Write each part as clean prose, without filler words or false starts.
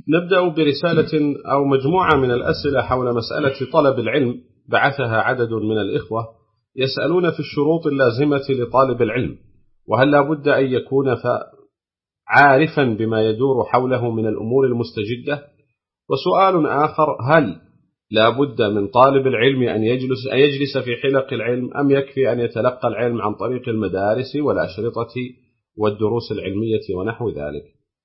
نبدأ برسالة أو مجموعة من الأسئلة حول مسألة طلب العلم بعثها عدد من الإخوة يسألون في الشروط اللازمة لطالب العلم، وهل لا بد أن يكون عارفا بما يدور حوله من الأمور المستجدة؟ وسؤال آخر: هل لا بد من طالب العلم أن يجلس في حلق العلم، أم يكفي أن يتلقى العلم عن طريق المدارس والأشرطة والدروس العلمية ونحو ذلك؟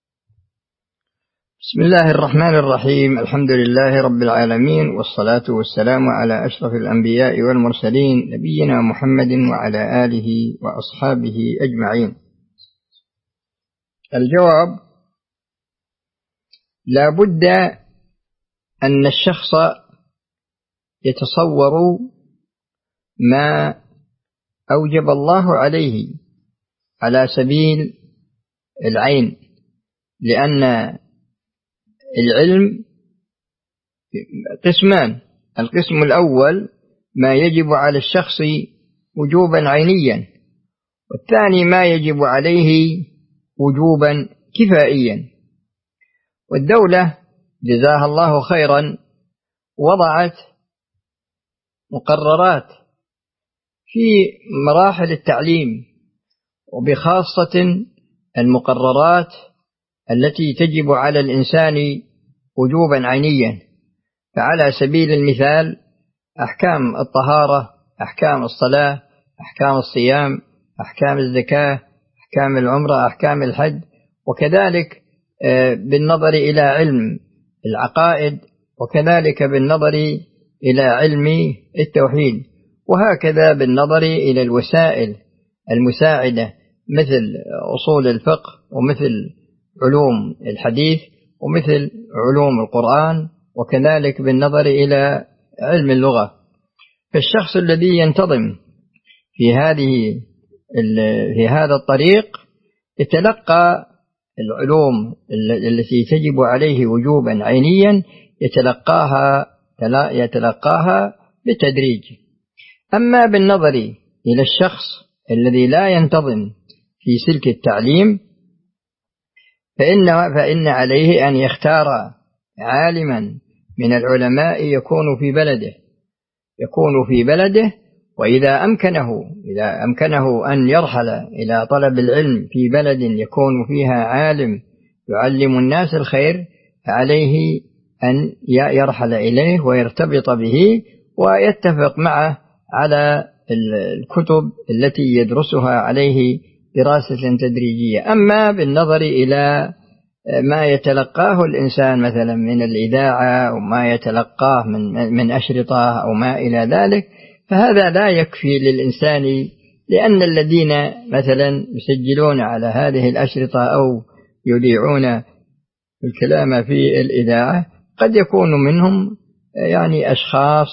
بسم الله الرحمن الرحيم. الحمد لله رب العالمين، والصلاة والسلام على أشرف الأنبياء والمرسلين، نبينا محمد وعلى آله وأصحابه أجمعين. الجواب: لا بد أن الشخص يتصور ما أوجب الله عليه على سبيل العين، لأن العلم قسمان: القسم الأول ما يجب على الشخص وجوبا عينيا، والثاني ما يجب عليه وجوبا كفائيا. والدولة جزاها الله خيرا وضعت مقررات في مراحل التعليم، وبخاصة المقررات التي تجب على الإنسان وجوبا عينيا. فعلى سبيل المثال أحكام الطهارة، أحكام الصلاة، أحكام الصيام، أحكام الزكاة، أحكام العمرة، أحكام الحج، وكذلك بالنظر إلى علم العقائد، وكذلك بالنظر إلى علم التوحيد، وهكذا بالنظر إلى الوسائل المساعدة مثل أصول الفقه، ومثل علوم الحديث، ومثل علوم القرآن، وكذلك بالنظر إلى علم اللغة. فالشخص الذي ينتظم في هذا الطريق يتلقى العلوم التي تجب عليه وجوبا عينيا، يتلقاها بالتدريج. أما بالنظر إلى الشخص الذي لا ينتظم في سلك التعليم فإن عليه أن يختار عالما من العلماء يكون في بلده، وإذا أمكنه أن يرحل إلى طلب العلم في بلد يكون فيها عالم يعلم الناس الخير، فعليه أن يرحل إليه ويرتبط به ويتفق معه على الكتب التي يدرسها عليه دراسة تدريجية. أما بالنظر إلى ما يتلقاه الإنسان مثلا من الإذاعة، أو ما يتلقاه من أشرطة أو ما إلى ذلك، فهذا لا يكفي للإنسان، لأن الذين مثلا يسجلون على هذه الأشرطة أو يذيعون الكلام في الإذاعة قد يكون منهم أشخاص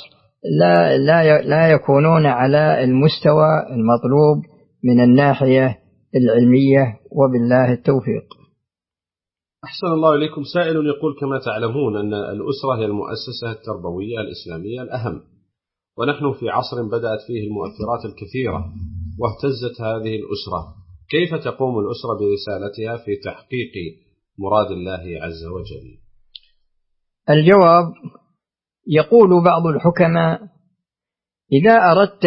لا يكونون على المستوى المطلوب من الناحية العلمية، وبالله التوفيق. أحسن الله إليكم. سائل يقول: كما تعلمون أن الأسرة هي المؤسسة التربوية الإسلامية الأهم، ونحن في عصر بدأت فيه المؤثرات الكثيرة واهتزت هذه الأسرة، كيف تقوم الأسرة برسالتها في تحقيق مراد الله عز وجل؟ الجواب: يقول بعض الحكماء: إذا أردت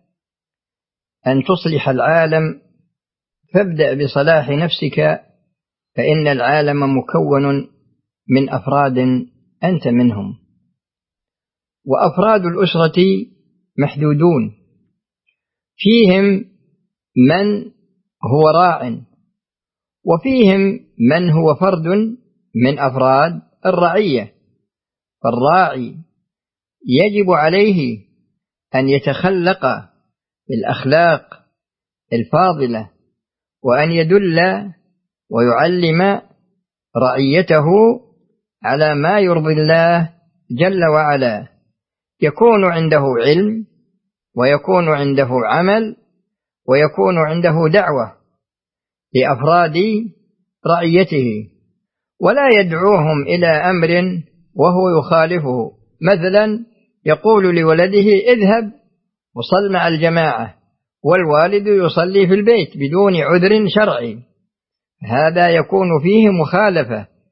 أن تصلح العالم فابدأ بصلاح نفسك، فإن العالم مكون من أفراد أنت منهم، وأفراد الأسرة محدودون، فيهم من هو راع، وفيهم من هو فرد من أفراد الرعية. فالراعي يجب عليه أن يتخلق بالأخلاق الفاضلة، وأن يدل ويعلم رعيته على ما يرضي الله جل وعلا، يكون عنده علم، ويكون عنده عمل، ويكون عنده دعوة لأفراد رعيته، ولا يدعوهم إلى أمر وهو يخالفه. مثلا يقول لولده: اذهب وصل مع الجماعة، والوالد يصلي في البيت بدون عذر شرعي، هذا يكون فيه مخالفة.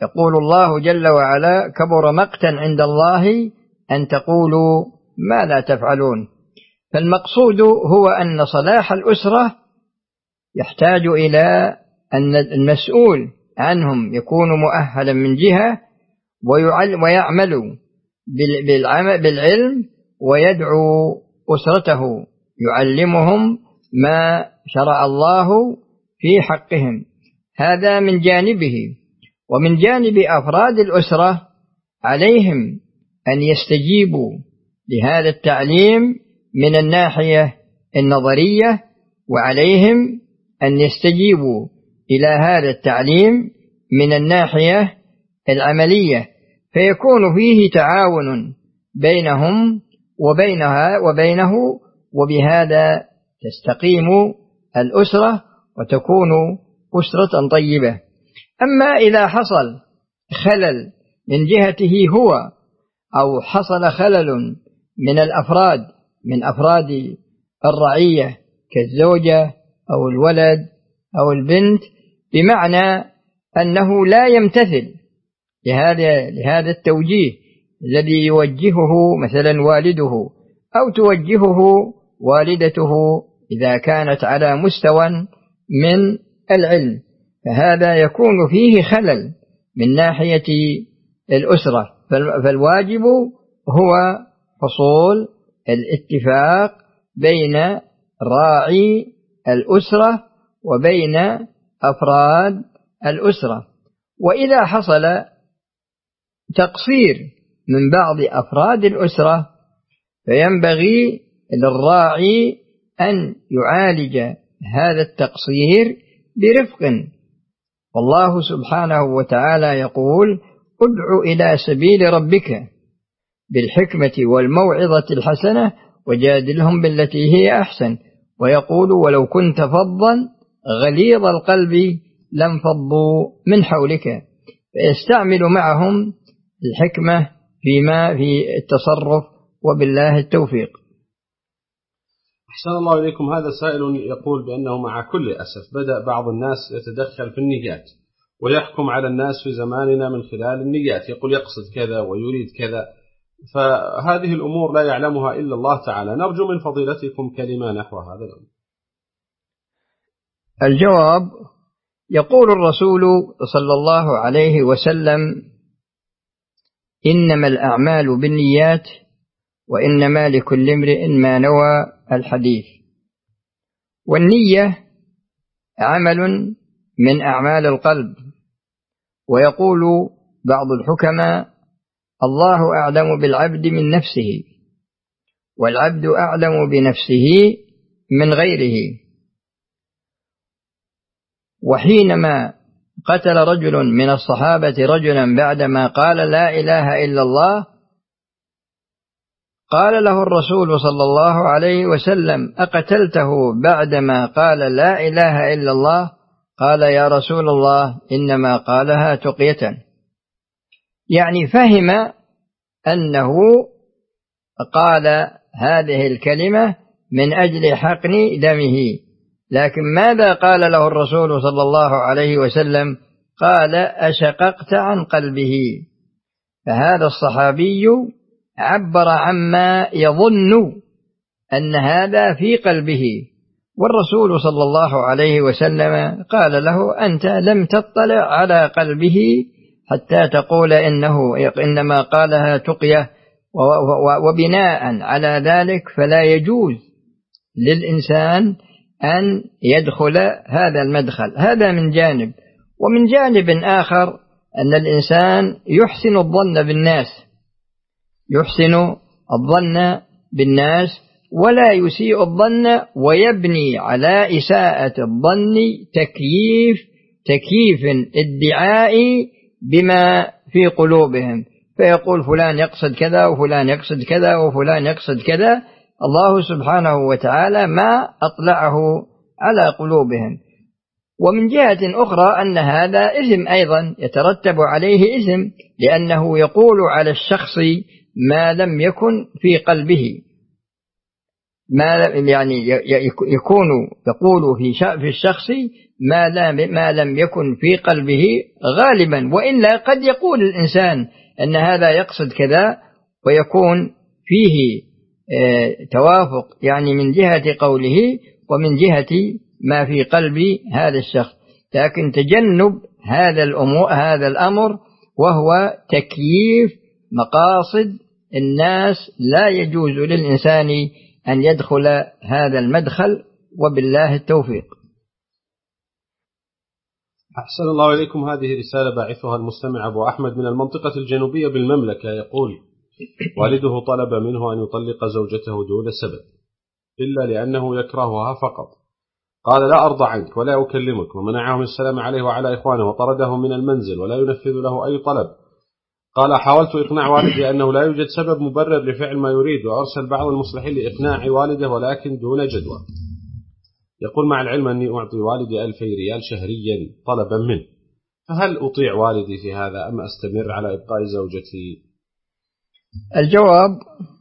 يقول الله جل وعلا: كبر مقتا عند الله أن تقولوا ما لا تفعلون. فالمقصود هو أن صلاح الأسرة يحتاج إلى أن المسؤول عنهم يكون مؤهلا من جهة، ويعمل بالعلم، ويدعو أسرته يعلمهم ما شرع الله في حقهم. هذا من جانبه. ومن جانب أفراد الأسرة عليهم أن يستجيبوا لهذا التعليم من الناحية النظرية، وعليهم أن يستجيبوا إلى هذا التعليم من الناحية العملية، فيكون فيه تعاون بينهم وبينه، وبهذا تستقيم الأسرة وتكون أسرة طيبة. أما إذا حصل خلل من جهته هو، أو حصل خلل من أفراد الرعية كالزوجة أو الولد أو البنت، بمعنى أنه لا يمتثل لهذا التوجيه الذي يوجهه مثلا والده أو توجهه والدته إذا كانت على مستوى من العلم، فهذا يكون فيه خلل من ناحية الأسرة. فالواجب هو حصول الاتفاق بين راعي الأسرة وبين أفراد الأسرة. وإذا حصل تقصير من بعض أفراد الأسرة، فينبغي للراعي أن يعالج هذا التقصير برفق. والله سبحانه وتعالى يقول: ادع إلى سبيل ربك بالحكمة والموعظة الحسنة وجادلهم بالتي هي أحسن. ويقول: ولو كنت فظا غليظ القلب لانفضوا من حولك. فيستعمل معهم الحكمة في التصرف، وبالله التوفيق. أحسن الله إليكم. هذا سائل يقول بأنه مع كل أسف بدأ بعض الناس يتدخل في النيات ويحكم على الناس في زماننا من خلال النيات، يقول يقصد كذا ويريد كذا، فهذه الأمور لا يعلمها إلا الله تعالى. نرجو من فضيلتكم كلمة نحو هذا الأمر. الجواب: يقول الرسول صلى الله عليه وسلم: إنما الأعمال بالنيات وإنما لكل امرئ ما نوى. الحديث. والنية عمل من أعمال القلب. ويقول بعض الحكماء: الله أعلم بالعبد من نفسه، والعبد أعلم بنفسه من غيره. وحينما قتل رجل من الصحابة رجلا بعدما قال لا إله إلا الله، قال له الرسول صلى الله عليه وسلم: أقتلته بعدما قال لا إله إلا الله؟ قال: يا رسول الله، إنما قالها تقية. يعني فهم أنه قال هذه الكلمة من أجل حقن دمه. لكن ماذا قال له الرسول صلى الله عليه وسلم؟ قال: أشققت عن قلبه. فهذا الصحابي عبر عما يظن أن هذا في قلبه، والرسول صلى الله عليه وسلم قال له: أنت لم تطلع على قلبه حتى تقول إنما قالها تقية. وبناء على ذلك فلا يجوز للإنسان أن يدخل هذا المدخل. هذا من جانب. ومن جانب آخر أن الإنسان يحسن الظن بالناس ولا يسيء الظن، ويبني على إساءة الظن تكييف ادعائي بما في قلوبهم، فيقول فلان يقصد كذا وفلان يقصد كذا وفلان يقصد كذا. الله سبحانه وتعالى ما أطلعه على قلوبهم. ومن جهة أخرى أن هذا إثم أيضا، يترتب عليه إثم، لأنه يقول على الشخص ما لم يكن في قلبه. ما يعني يكون يقول في الشخص ما لم يكن في قلبه غالبا، وإلا قد يقول الإنسان أن هذا يقصد كذا ويكون فيه توافق يعني من جهة قوله ومن جهة ما في قلب هذا الشخص، لكن تجنب هذا الأمر وهو تكييف مقاصد الناس لا يجوز للإنسان أن يدخل هذا المدخل، وبالله التوفيق. أحسن الله إليكم. هذه رسالة باعثها المستمع أبو أحمد من المنطقة الجنوبية بالمملكة، يقول: والده طلب منه أن يطلق زوجته دون سبب إلا لأنه يكرهها فقط. قال: لا أرضى عنك ولا أكلمك، ومنعه من السلام عليه وعلى إخوانه وطرده من المنزل ولا ينفذ له أي طلب. قال: حاولت إقناع والدي أنه لا يوجد سبب مبرر لفعل ما يريد، وأرسل بعض المصلحين لإقناع والده ولكن دون جدوى. يقول: مع العلم أني أعطي والدي 2000 ريال شهريا طلبا منه، فهل أطيع والدي في هذا أم أستمر على إبقاء زوجتي؟ الجواب: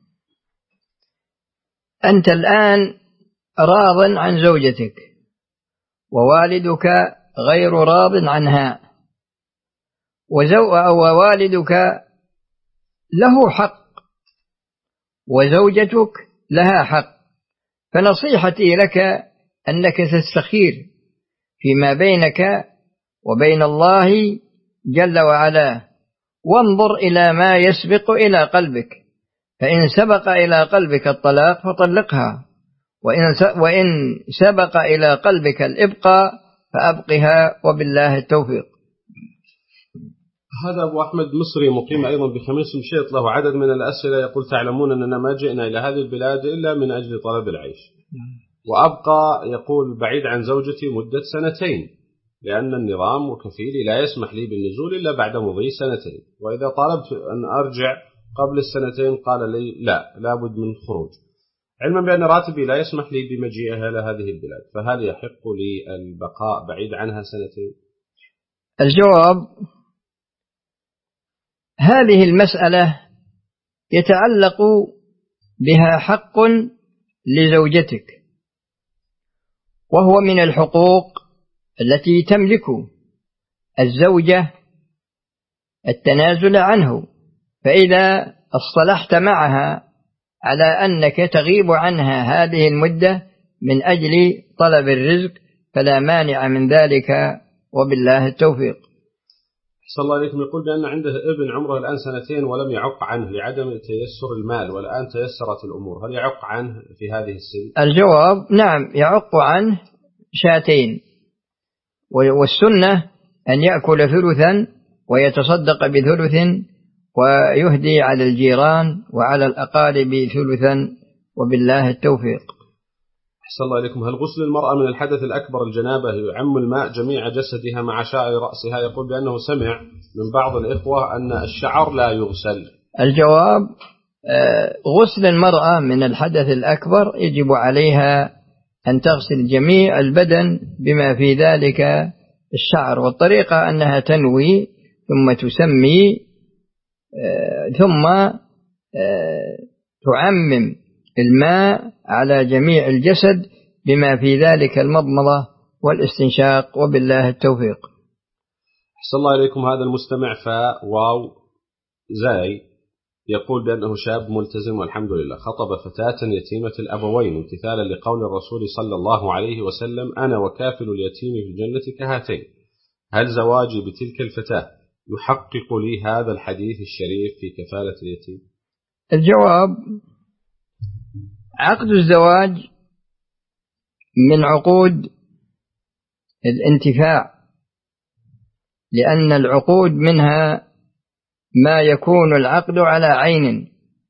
أنت الآن راض عن زوجتك ووالدك غير راض عنها، ووالدك له حق وزوجتك لها حق، فنصيحتي لك أنك تستخير فيما بينك وبين الله جل وعلا، وانظر إلى ما يسبق إلى قلبك، فإن سبق إلى قلبك الطلاق فطلقها، وإن سبق إلى قلبك الإبقاء فأبقها، وبالله التوفيق. هذا أبو أحمد مصري مقيم أيضا بخميس مشيط، له عدد من الأسئلة. يقول: تعلمون أننا ما جئنا إلى هذه البلاد إلا من أجل طلب العيش، وأبقى يقول بعيد عن زوجتي مدة 2 لأن النظام وكفيلي لا يسمح لي بالنزول إلا بعد مضي 2، وإذا طلبت أن أرجع قبل 2 قال لي لا بد من خروج، علما بأن راتبي لا يسمح لي بمجيئها إلى هذه البلاد، فهل يحق لي البقاء بعيد عنها 2؟ الجواب: هذه المسألة يتعلق بها حق لزوجتك، وهو من الحقوق التي تملك الزوجة التنازل عنه، فإذا اصطلحت معها على أنك تغيب عنها هذه المدة من أجل طلب الرزق فلا مانع من ذلك، وبالله التوفيق. أحسن الله عليكم. يقول بأن عنده ابن عمره الآن 2 ولم يعق عنه لعدم تيسر المال، والآن تيسرت الأمور، هل يعق عنه في هذه السن؟ الجواب: نعم، يعق عنه 2، والسنة أن يأكل ثلثا ويتصدق ب3 ويهدي على الجيران وعلى الأقارب ثلثا، وبالله التوفيق. أحسن الله عليكم. هل غسل المرأة من الحدث الأكبر الجنابة يعم الماء جميع جسدها مع شعر رأسها؟ يقول بأنه سمع من بعض الإخوة أن الشعر لا يغسل. الجواب: غسل المرأة من الحدث الأكبر يجب عليها أن تغسل جميع البدن بما في ذلك الشعر، والطريقة أنها تنوي ثم تسمي ثم تعمم الماء على جميع الجسد بما في ذلك المضمضة والاستنشاق، وبالله التوفيق. أحسن الله إليكم. هذا المستمع واو زاي يقول بأنه شاب ملتزم والحمد لله، خطب فتاة يتيمة الأبوين امتثالا لقول الرسول صلى الله عليه وسلم: أنا وكافل اليتيم في الجنة كهاتين. هل زواجي بتلك الفتاة يحقق لي هذا الحديث الشريف في كفالة اليتيم؟ الجواب: عقد الزواج من عقود الانتفاع، لأن العقود منها ما يكون العقد على عين،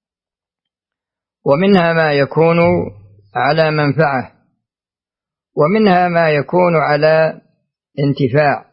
ومنها ما يكون على منفعة، ومنها ما يكون على انتفاع،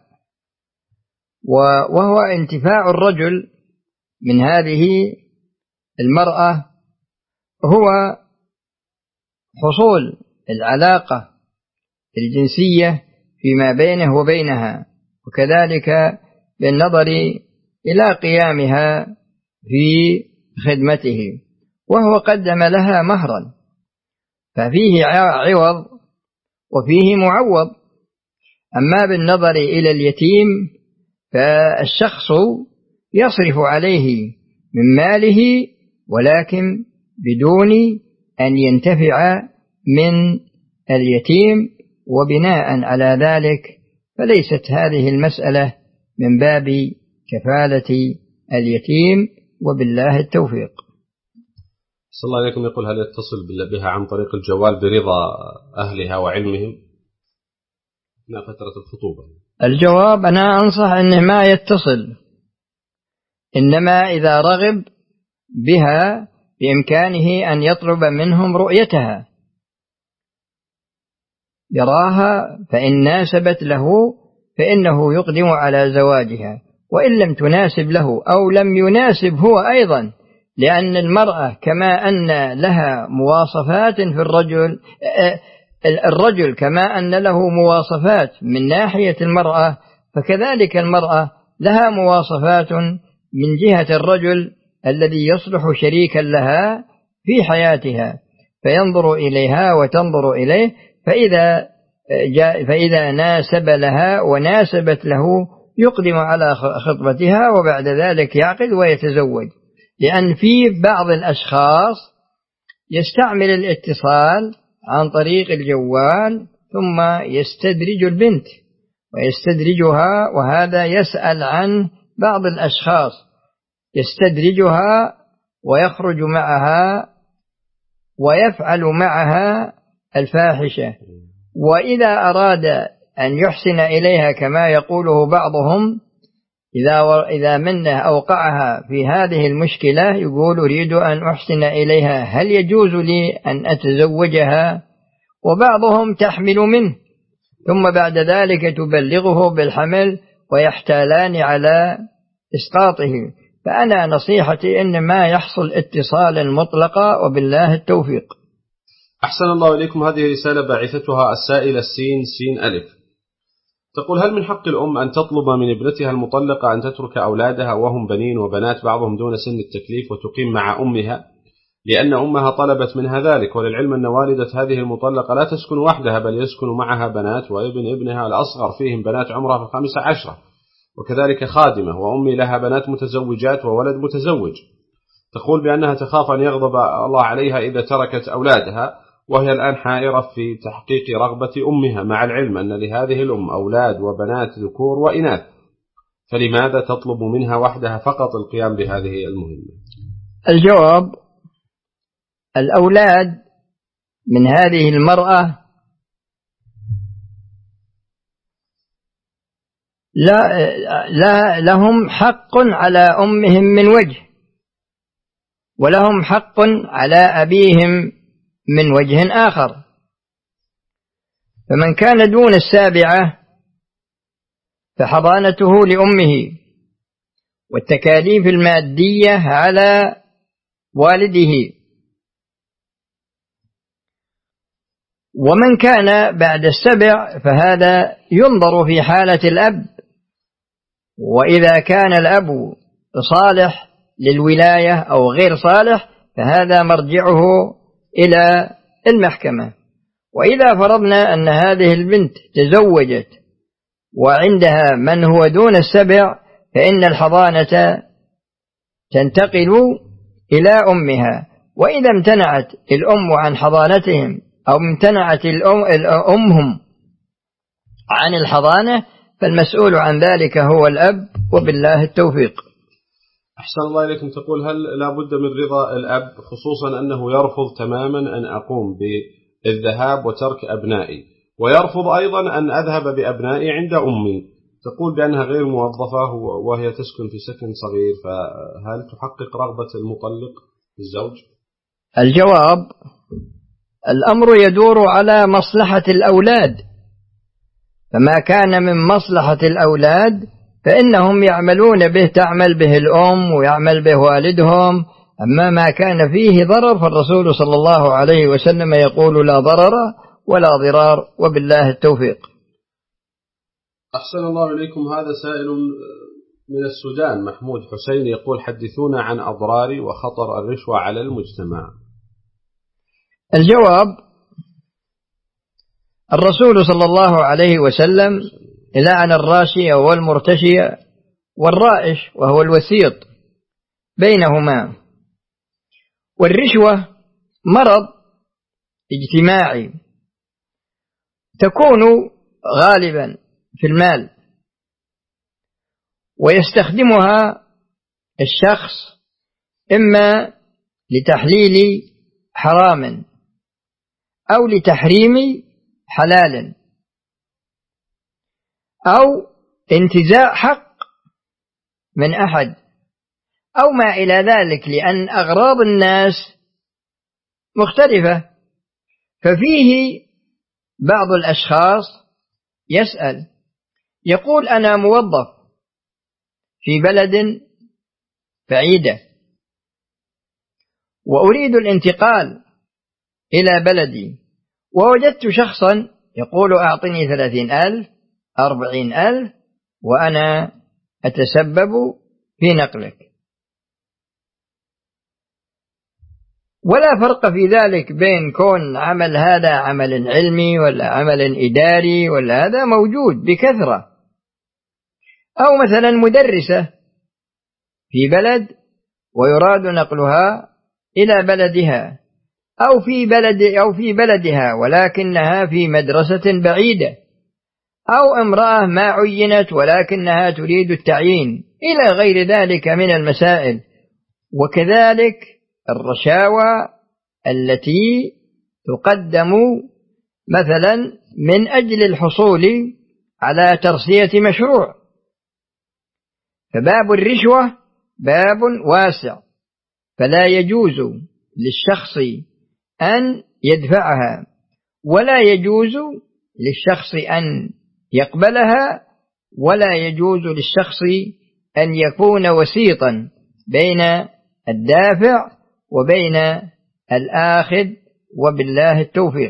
وهو انتفاع الرجل من هذه المرأة هو حصول العلاقة الجنسية فيما بينه وبينها، وكذلك بالنظر إلى قيامها في خدمته، وهو قدم لها مهرا، ففيه عوض وفيه معوض. أما بالنظر إلى اليتيم فالشخص يصرف عليه من ماله ولكن بدون أن ينتفع من اليتيم، وبناء على ذلك فليست هذه المسألة من باب كفالة اليتيم، وبالله التوفيق. صلى الله عليكم. يقول هل يتصل بها عن طريق الجوال برضا أهلها وعلمهم أثناء فترة الخطوبة؟ الجواب أنا أنصح أنه ما يتصل، إنما إذا رغب بها بإمكانه أن يطلب منهم رؤيتها يراها، فإن ناسبت له فإنه يقدم على زواجها، وإن لم تناسب له أو لم يناسب هو أيضا، لأن المرأة كما أن لها مواصفات في الرجل كما أن له مواصفات من ناحية المرأة، فكذلك المرأة لها مواصفات من جهة الرجل الذي يصلح شريكا لها في حياتها، فينظر إليها وتنظر إليه، فإذا ناسب لها وناسبت له يقدم على خطبتها، وبعد ذلك يعقد ويتزوج. لأن في بعض الأشخاص يستعمل الاتصال عن طريق الجوال ثم يستدرج البنت ويستدرجها، وهذا يسأل عن بعض الأشخاص يستدرجها ويخرج معها ويفعل معها الفاحشة. وإذا أراد أن يحسن إليها كما يقوله بعضهم، إذا منه أوقعها في هذه المشكلة يقول أريد أن أحسن إليها، هل يجوز لي أن أتزوجها؟ وبعضهم تحمل منه ثم بعد ذلك تبلغه بالحمل ويحتالان على إسقاطه. فأنا نصيحتي إن ما يحصل اتصالا مطلقا، وبالله التوفيق. أحسن الله إليكم. هذه رسالة باعثتها السائلة سين ألف، تقول هل من حق الأم أن تطلب من ابنتها المطلقة أن تترك أولادها وهم بنين وبنات بعضهم دون سن التكليف وتقيم مع أمها لأن أمها طلبت منها ذلك؟ وللعلم أن والدة هذه المطلقة لا تسكن وحدها بل يسكن معها بنات وابن ابنها الأصغر فيهم بنات عمرها في 15، وكذلك خادمة، وأمي لها بنات متزوجات وولد متزوج. تقول بأنها تخاف أن يغضب الله عليها إذا تركت أولادها، وهي الآن حائرة في تحقيق رغبة أمها، مع العلم أن لهذه الأم أولاد وبنات ذكور وإناث، فلماذا تطلب منها وحدها فقط القيام بهذه المهمة؟ الجواب: الأولاد من هذه المرأة لا لهم حق على أمهم من وجه، ولهم حق على أبيهم من وجه آخر. فمن كان دون 7 فحضانته لأمه والتكاليف المادية على والده، ومن كان بعد 7 فهذا ينظر في حالة الأب، وإذا كان الأب صالح للولاية أو غير صالح فهذا مرجعه إلى المحكمة. وإذا فرضنا أن هذه البنت تزوجت وعندها من هو دون 7 فإن الحضانة تنتقل إلى أمها، وإذا امتنعت الأم عن حضانتهم أو امتنعت أمهم عن الحضانة فالمسؤول عن ذلك هو الأب، وبالله التوفيق. أحسن الله إليكم. تقول هل لا بد من رضا الأب، خصوصا أنه يرفض تماما أن أقوم بالذهاب وترك أبنائي، ويرفض أيضا أن أذهب بأبنائي عند أمي، تقول بأنها غير موظفة وهي تسكن في سكن صغير، فهل تحقق رغبة المطلق الزوج؟ الجواب: الأمر يدور على مصلحة الأولاد، فما كان من مصلحة الأولاد فإنهم يعملون به، تعمل به الأم ويعمل به والدهم. أما ما كان فيه ضرر فالرسول صلى الله عليه وسلم يقول لا ضرر ولا ضرار، وبالله التوفيق. أحسن الله إليكم. هذا سائل من السودان محمود حسين يقول حدثونا عن أضرار وخطر الرشوة على المجتمع. الجواب: الرسول صلى الله عليه وسلم لعن الراشي والمرتشي والرائش وهو الوسيط بينهما. والرشوة مرض اجتماعي تكون غالبا في المال، ويستخدمها الشخص إما لتحليل حرام أو لتحريم حلال أو انتزاع حق من أحد أو ما إلى ذلك، لأن أغراض الناس مختلفة. ففيه بعض الأشخاص يسأل يقول أنا موظف في بلد بعيدة وأريد الانتقال إلى بلدي، ووجدت شخصا يقول أعطني 30,000 40,000 وأنا أتسبب في نقلك، ولا فرق في ذلك بين كون عمل هذا عمل علمي ولا عمل إداري، ولا هذا موجود بكثرة. أو مثلا مدرسة في بلد ويراد نقلها إلى بلدها، أو في بلدها ولكنها في مدرسة بعيدة، أو امرأة ما عينت ولكنها تريد التعيين، إلى غير ذلك من المسائل. وكذلك الرشاوى التي تقدم مثلا من أجل الحصول على ترسية مشروع. فباب الرشوة باب واسع، فلا يجوز للشخص أن يدفعها، ولا يجوز للشخص أن يقبلها، ولا يجوز للشخص أن يكون وسيطا بين الدافع وبين الآخذ، وبالله التوفيق.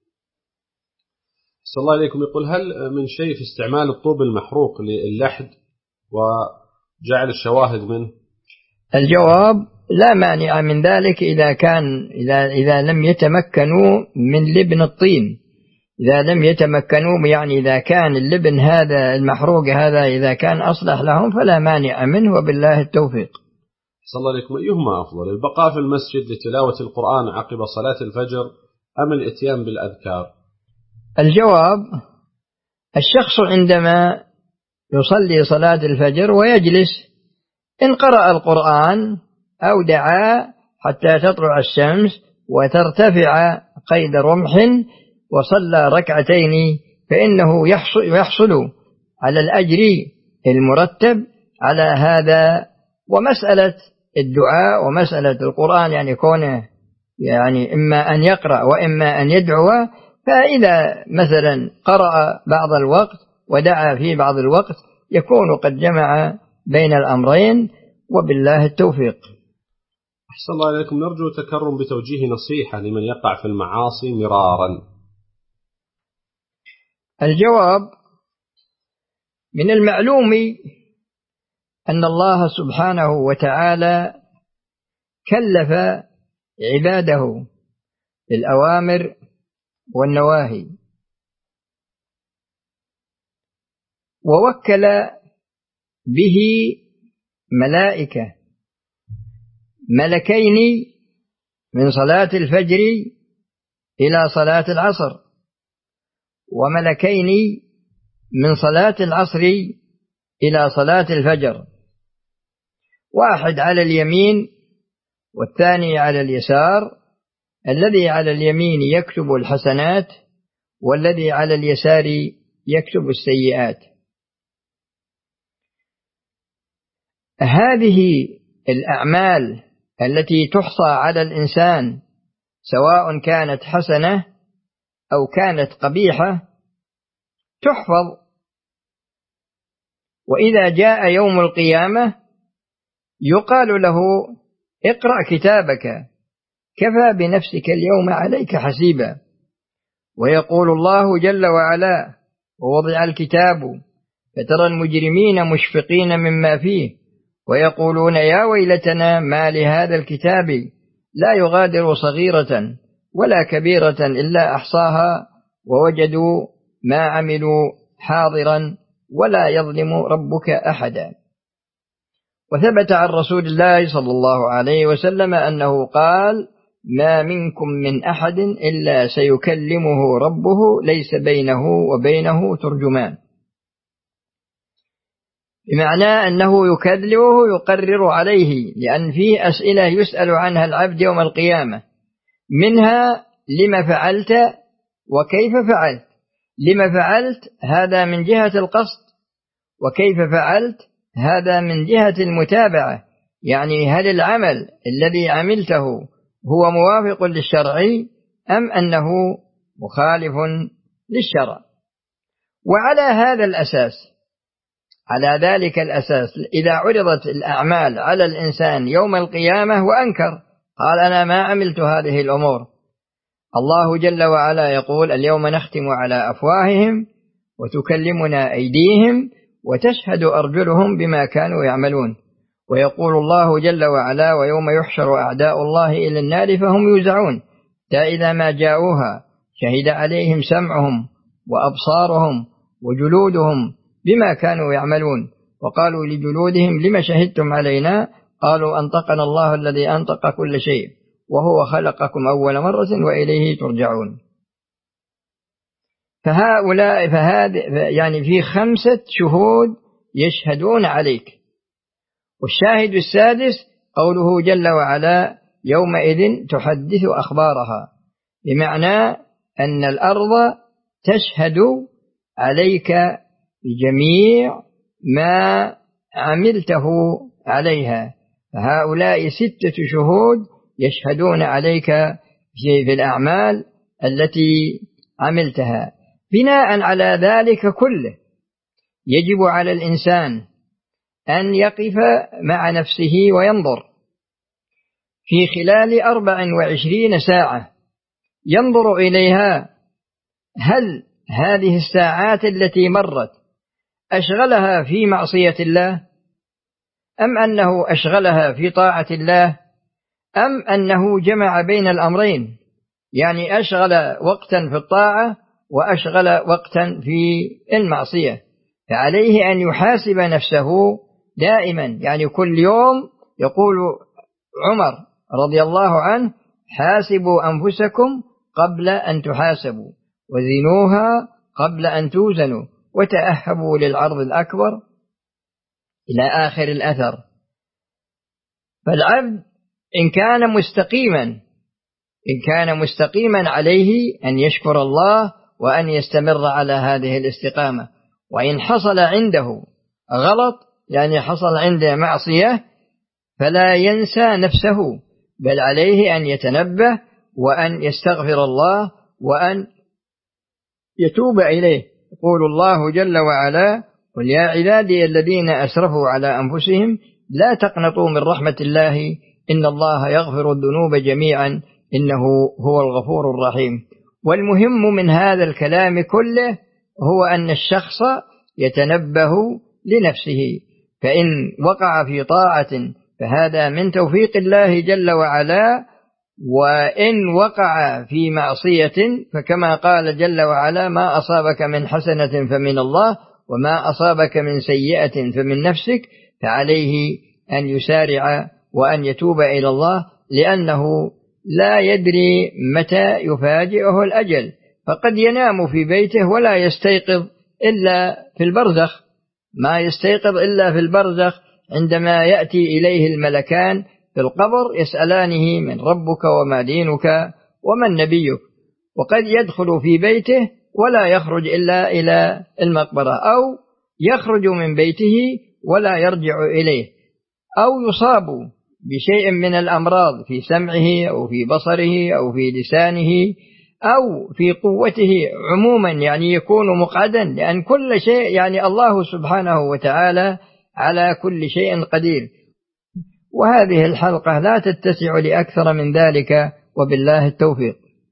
صلى الله عليكم. يقول هل من شيء في استعمال الطوب المحروق للحد وجعل الشواهد منه؟ الجواب لا مانع من ذلك إذا لم يتمكنوا من لبن الطين. إذا لم يتمكنوا يعني إذا كان اللبن هذا المحروق هذا إذا كان أصلح لهم فلا مانع منه، وبالله التوفيق. صلى الله عليكم. أيهما أفضل، البقاء في المسجد لتلاوة القرآن عقب صلاة الفجر أم الإتيان بالأذكار؟ الجواب الشخص عندما يصلي صلاة الفجر ويجلس إن قرأ القرآن أو دعا حتى تطلع الشمس وترتفع قيد رمح وصلى ركعتين فإنه يحصل على الأجر المرتب على هذا. ومسألة الدعاء ومسألة القرآن يعني كونه يعني إما أن يقرأ وإما أن يدعو، فإذا مثلا قرأ بعض الوقت ودعا في بعض الوقت يكون قد جمع بين الأمرين، وبالله التوفيق. أحسن الله عليكم. نرجو تكرم بتوجيه نصيحة لمن يقع في المعاصي مرارا. الجواب من المعلوم أن الله سبحانه وتعالى كلف عباده بالأوامر والنواهي، ووكل به ملائكة ملكين من صلاة الفجر إلى صلاة العصر، وملكين من صلاة العصر إلى صلاة الفجر، واحد على اليمين والثاني على اليسار. الذي على اليمين يكتب الحسنات والذي على اليسار يكتب السيئات. هذه الأعمال التي تحصى على الإنسان سواء كانت حسنة أو كانت قبيحة تحفظ، وإذا جاء يوم القيامة يقال له اقرأ كتابك كفى بنفسك اليوم عليك حسيبا. ويقول الله جل وعلا ووضع الكتاب فترى المجرمين مشفقين مما فيه ويقولون يا ويلتنا ما لهذا الكتاب لا يغادر صغيرة ولا كبيرة إلا أحصاها ووجدوا ما عملوا حاضرا ولا يظلم ربك أحدا. وثبت عن رسول الله صلى الله عليه وسلم أنه قال: ما منكم من أحد إلا سيكلمه ربه ليس بينه وبينه ترجمان، بمعنى أنه يكلمه يقرر عليه، لأن فيه أسئلة يسأل عنها العبد يوم القيامة، منها: لما فعلت وكيف فعلت؟ لما فعلت هذا من جهة القصد، وكيف فعلت هذا من جهة المتابعة، يعني هل العمل الذي عملته هو موافق للشرع أم أنه مخالف للشرع. وعلى هذا الأساس، على ذلك الأساس، إذا عرضت الأعمال على الإنسان يوم القيامة وأنكر قال: أنا ما عملت هذه الأمور، الله جل وعلا يقول: اليوم نختم على أفواههم وتكلمنا أيديهم وتشهد أرجلهم بما كانوا يعملون. ويقول الله جل وعلا: ويوم يحشر أعداء الله إلى النار فهم يوزعون، حتى إذا ما جاءوها شهد عليهم سمعهم وأبصارهم وجلودهم بما كانوا يعملون، وقالوا لجلودهم: لما شهدتم علينا؟ قالوا: أنطقنا الله الذي أنطق كل شيء وهو خلقكم أول مرة وإليه ترجعون. فهؤلاء يعني في 5 شهود يشهدون عليك. والشاهد السادس قوله جل وعلا: يومئذ تحدث أخبارها، بمعنى أن الأرض تشهد عليك بجميع ما عملته عليها. فهؤلاء 6 شهود يشهدون عليك في الأعمال التي عملتها. بناء على ذلك كله يجب على الإنسان أن يقف مع نفسه وينظر في خلال 24 ساعة، ينظر إليها: هل هذه الساعات التي مرت أشغلها في معصية الله، أم أنه أشغلها في طاعة الله، أم أنه جمع بين الأمرين، يعني أشغل وقتا في الطاعة وأشغل وقتا في المعصية. فعليه أن يحاسب نفسه دائما، يعني كل يوم. يقول عمر رضي الله عنه: حاسبوا أنفسكم قبل أن تحاسبوا، وزنوها قبل أن توزنوا، وتأهبوا للعرض الأكبر، إلى آخر الأثر. فالعبد إن كان مستقيما عليه أن يشكر الله وأن يستمر على هذه الاستقامة. وإن حصل عنده غلط، يعني حصل عنده معصية، فلا ينسى نفسه، بل عليه أن يتنبه وأن يستغفر الله وأن يتوب إليه. يقول الله جل وعلا: قل يا عبادي الذين أسرفوا على أنفسهم لا تقنطوا من رحمة الله إن الله يغفر الذنوب جميعا إنه هو الغفور الرحيم. والمهم من هذا الكلام كله هو أن الشخص يتنبه لنفسه، فإن وقع في طاعة فهذا من توفيق الله جل وعلا، وإن وقع في معصية فكما قال جل وعلا: ما أصابك من حسنة فمن الله وما أصابك من سيئة فمن نفسك. فعليه أن يسارع وأن يتوب إلى الله، لأنه لا يدري متى يفاجئه الأجل، فقد ينام في بيته ولا يستيقظ إلا في البرزخ، ما يستيقظ إلا في البرزخ عندما يأتي إليه الملكان في القبر يسألانه: من ربك وما دينك ومن نبيك؟ وقد يدخل في بيته ولا يخرج إلا إلى المقبرة، أو يخرج من بيته ولا يرجع إليه، أو يصاب بشيء من الأمراض في سمعه أو في بصره أو في لسانه أو في قوته عموما، يعني يكون مقعدا، لأن كل شيء يعني الله سبحانه وتعالى على كل شيء قدير. وهذه الحلقة لا تتسع لأكثر من ذلك، وبالله التوفيق.